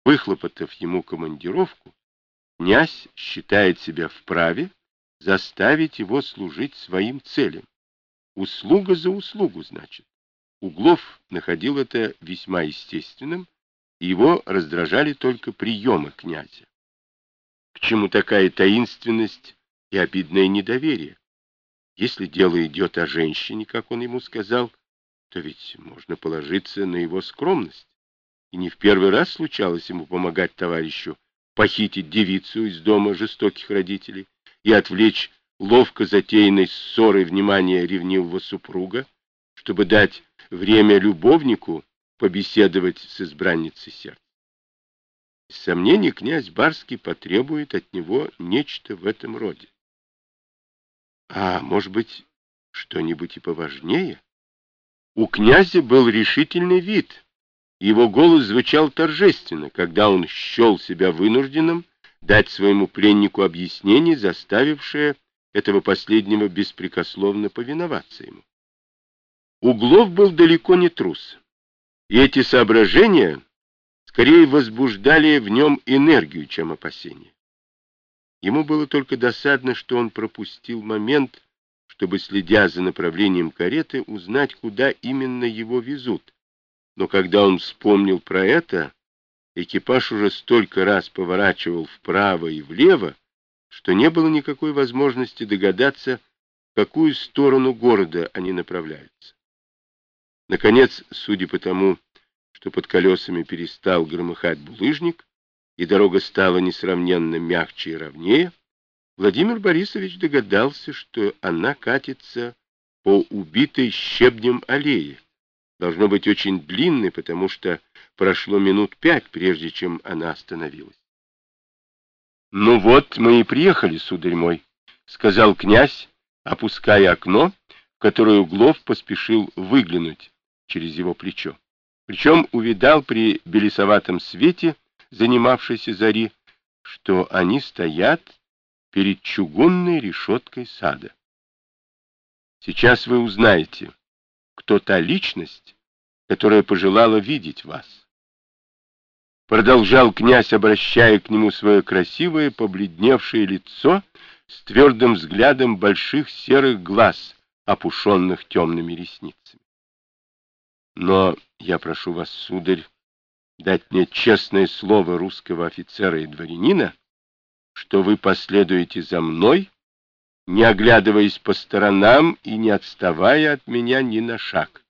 Выхлопотав ему командировку, князь считает себя вправе заставить его служить своим целям. Услуга за услугу, значит. Углов находил это весьма естественным, и его раздражали только приемы князя. К чему такая таинственность и обидное недоверие? Если дело идет о женщине, как он ему сказал, то ведь можно положиться на его скромность. И не в первый раз случалось ему помогать товарищу похитить девицу из дома жестоких родителей и отвлечь ловко затеянной ссорой внимание ревнивого супруга, чтобы дать время любовнику побеседовать с избранницей сердца. Без сомнения, князь Барский потребует от него нечто в этом роде. А может быть, что-нибудь и поважнее? У князя был решительный вид. Его голос звучал торжественно, когда он счел себя вынужденным дать своему пленнику объяснение, заставившее этого последнего беспрекословно повиноваться ему. Углов был далеко не трус, и эти соображения скорее возбуждали в нем энергию, чем опасения. Ему было только досадно, что он пропустил момент, чтобы, следя за направлением кареты, узнать, куда именно его везут. Но когда он вспомнил про это, экипаж уже столько раз поворачивал вправо и влево, что не было никакой возможности догадаться, в какую сторону города они направляются. Наконец, судя по тому, что под колесами перестал громыхать булыжник, и дорога стала несравненно мягче и ровнее, Владимир Борисович догадался, что она катится по убитой щебнем аллее. Должно быть очень длинной, потому что прошло минут 5, прежде чем она остановилась. — Ну вот, мы и приехали, сударь мой, — сказал князь, опуская окно, в которое Углов поспешил выглянуть через его плечо. Причем увидал при белесоватом свете занимавшейся зари, что они стоят перед чугунной решеткой сада. Сейчас вы узнаете, кто та личность, которая пожелала видеть вас. Продолжал князь, обращая к нему свое красивое, побледневшее лицо с твердым взглядом больших серых глаз, опушенных темными ресницами. Но я прошу вас, сударь, дать мне честное слово русского офицера и дворянина, что вы последуете за мной, не оглядываясь по сторонам и не отставая от меня ни на шаг.